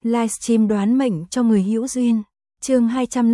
Livestream đoán mệnh cho người hữu duyên. Chương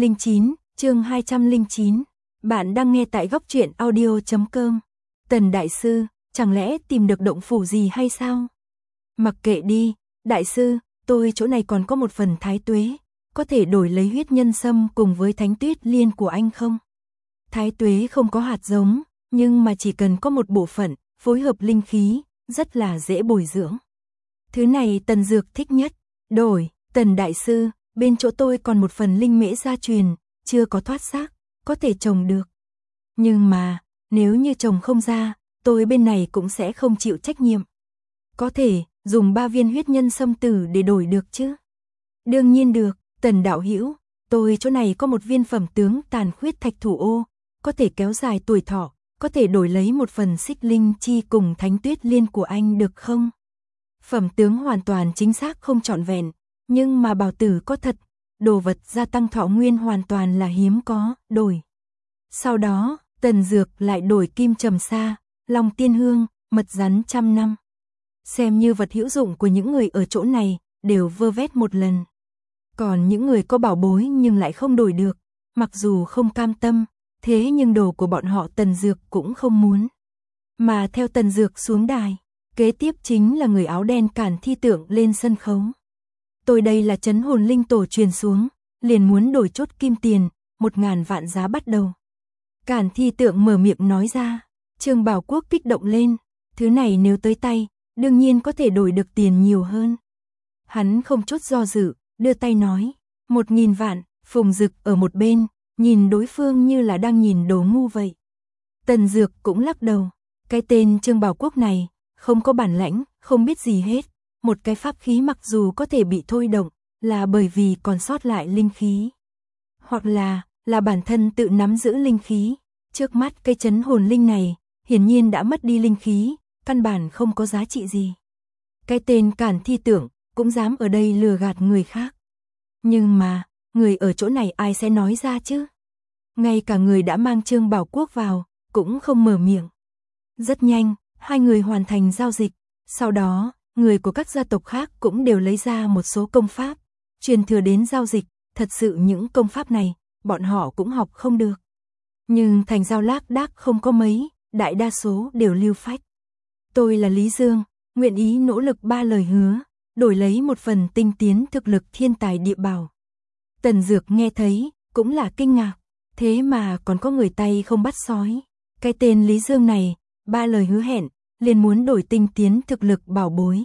209. Bạn đang nghe tại góc truyện audio.com. Tần đại sư, chẳng lẽ tìm được động phủ gì hay sao? Mặc kệ đi, đại sư, tôi chỗ này còn có một phần thái tuế, có thể đổi lấy huyết nhân sâm cùng với thánh tuyết liên của anh không? Thái tuế không có hạt giống, nhưng mà chỉ cần có một bộ phận, phối hợp linh khí, rất là dễ bồi dưỡng. Thứ này Tần Dược thích nhất. Đổi, Tần đại sư, bên chỗ tôi còn một phần linh mễ gia truyền, chưa có thoát xác, có thể trồng được. Nhưng mà, nếu như trồng không ra, tôi bên này cũng sẽ không chịu trách nhiệm. Có thể, dùng 3 viên huyết nhân sâm tử để đổi được chứ? Đương nhiên được, Tần đạo hữu, tôi chỗ này có một viên phẩm tướng tàn khuyết thạch thủ ô, có thể kéo dài tuổi thọ, có thể đổi lấy một phần xích linh chi cùng thánh tuyết liên của anh được không? Phẩm tướng hoàn toàn chính xác không trọn vẹn, nhưng mà bảo tử có thật, đồ vật gia tăng thọ nguyên hoàn toàn là hiếm có, đổi. Sau đó, Tần Dược lại đổi kim trầm sa, long tiên hương, mật rắn 100 năm. Xem như vật hữu dụng của những người ở chỗ này, đều vơ vét một lần. Còn những người có bảo bối nhưng lại không đổi được, mặc dù không cam tâm, thế nhưng đồ của bọn họ Tần Dược cũng không muốn. Mà theo Tần Dược xuống đài, kế tiếp chính là người áo đen Cản Thi Tượng lên sân khấu. Tôi đây là trấn hồn linh tổ truyền xuống, liền muốn đổi chốt kim tiền, 1000 vạn giá bắt đầu. Cản Thi Tượng mở miệng nói ra, Trương Bảo Quốc kích động lên, thứ này nếu tới tay, đương nhiên có thể đổi được tiền nhiều hơn. Hắn không chút do dự, đưa tay nói, 1000 vạn, Phùng Dực ở một bên, nhìn đối phương như là đang nhìn đồ ngu vậy. Tần Dược cũng lắc đầu, cái tên Trương Bảo Quốc này, không có bản lãnh, không biết gì hết. Một cái pháp khí mặc dù có thể bị thôi động, là bởi vì còn sót lại linh khí. Hoặc là bản thân tự nắm giữ linh khí. Trước mắt cây trấn hồn linh này, hiển nhiên đã mất đi linh khí, căn bản không có giá trị gì. Cái tên Cản Thi Tượng, cũng dám ở đây lừa gạt người khác. Nhưng mà, người ở chỗ này ai sẽ nói ra chứ? Ngay cả người đã mang Trương Bảo Quốc vào, cũng không mở miệng. Rất nhanh, hai người hoàn thành giao dịch, sau đó, người của các gia tộc khác cũng đều lấy ra một số công pháp, truyền thừa đến giao dịch, thật sự những công pháp này, bọn họ cũng học không được. Nhưng thành giao lác đác không có mấy, đại đa số đều lưu phách. Tôi là Lý Dương, nguyện ý nỗ lực 3 lời hứa, đổi lấy một phần tinh tiến thực lực thiên tài địa bảo. Tần Dược nghe thấy, cũng là kinh ngạc, thế mà còn có người tay không bắt sói. Cái tên Lý Dương này, 3 lời hứa hẹn, liền muốn đổi tinh tiến thực lực bảo bối.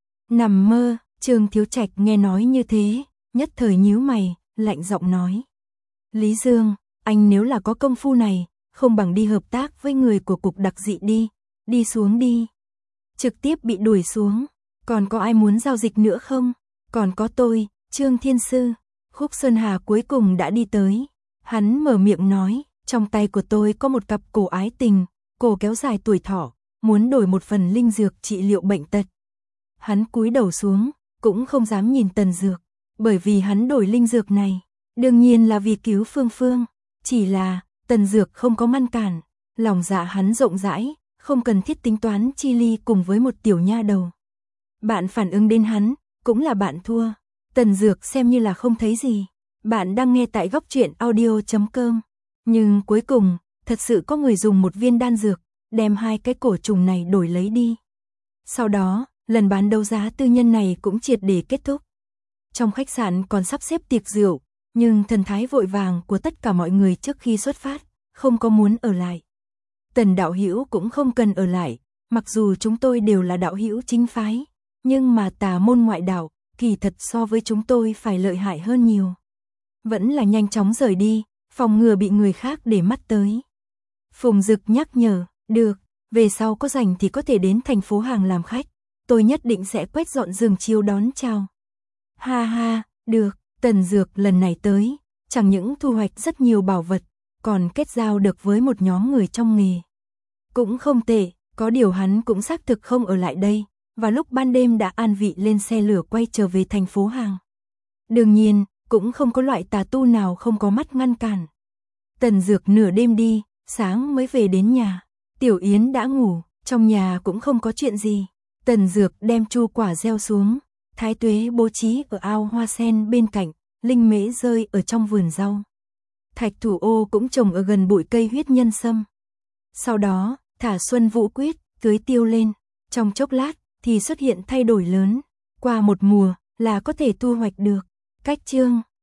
Nằm mơ, Trương Thiếu Trạch nghe nói như thế, nhất thời nhíu mày, lạnh giọng nói. Lý Dương, anh nếu là có công phu này, không bằng đi hợp tác với người của cục đặc dị đi xuống đi. Trực tiếp bị đuổi xuống, còn có ai muốn giao dịch nữa không? Còn có tôi, Trương Thiên Sư. Khúc Sơn Hà cuối cùng đã đi tới. Hắn mở miệng nói, trong tay của tôi có một cặp cổ ái tình, cổ kéo dài tuổi thọ, muốn đổi một phần linh dược trị liệu bệnh tật. Hắn cúi đầu xuống, cũng không dám nhìn Tần Dược, bởi vì hắn đổi linh dược này, đương nhiên là vì cứu Phương Phương, chỉ là Tần Dược không có ngăn cản, lòng dạ hắn rộng rãi, không cần thiết tính toán chi ly cùng với một tiểu nha đầu. Bạn phản ứng đến hắn, cũng là bạn thua. Tần Dược xem như là không thấy gì. Bạn đang nghe tại góc truyện audio.com. Nhưng cuối cùng, thật sự có người dùng một viên đan dược, đem 2 cái cổ trùng này đổi lấy đi. Sau đó, lần bán đấu giá tư nhân này cũng triệt để kết thúc. Trong khách sạn còn sắp xếp tiệc rượu, nhưng thần thái vội vàng của tất cả mọi người trước khi xuất phát, không có muốn ở lại. Tần đạo hữu cũng không cần ở lại, mặc dù chúng tôi đều là đạo hữu chính phái, nhưng mà tà môn ngoại đạo, kỳ thật so với chúng tôi phải lợi hại hơn nhiều. Vẫn là nhanh chóng rời đi, phòng ngừa bị người khác để mắt tới. Phùng Dực nhắc nhở, được, về sau có rảnh thì có thể đến thành phố Hàng làm khách, tôi nhất định sẽ quét dọn giường chiếu đón chào. Ha ha, được, Tần Dược lần này tới, chẳng những thu hoạch rất nhiều bảo vật, còn kết giao được với một nhóm người trong nghề. Cũng không tệ, có điều hắn cũng xác thực không ở lại đây, và lúc ban đêm đã an vị lên xe lửa quay trở về thành phố Hàng. Đương nhiên, cũng không có loại tà tu nào không có mắt ngăn cản. Tần Dược nửa đêm đi, sáng mới về đến nhà. Tiểu Yến đã ngủ, trong nhà cũng không có chuyện gì. Tần Dược đem chu quả gieo xuống, Thái tuế bố trí ở ao hoa sen bên cạnh, linh mễ rơi ở trong vườn rau. Thạch Thủ Ô cũng trồng ở gần bụi cây huyết nhân sâm. Sau đó, thả Xuân Vũ Quyết, tưới tiêu lên. Trong chốc lát, thì xuất hiện thay đổi lớn. Qua một mùa, là có thể thu hoạch được. Cách chương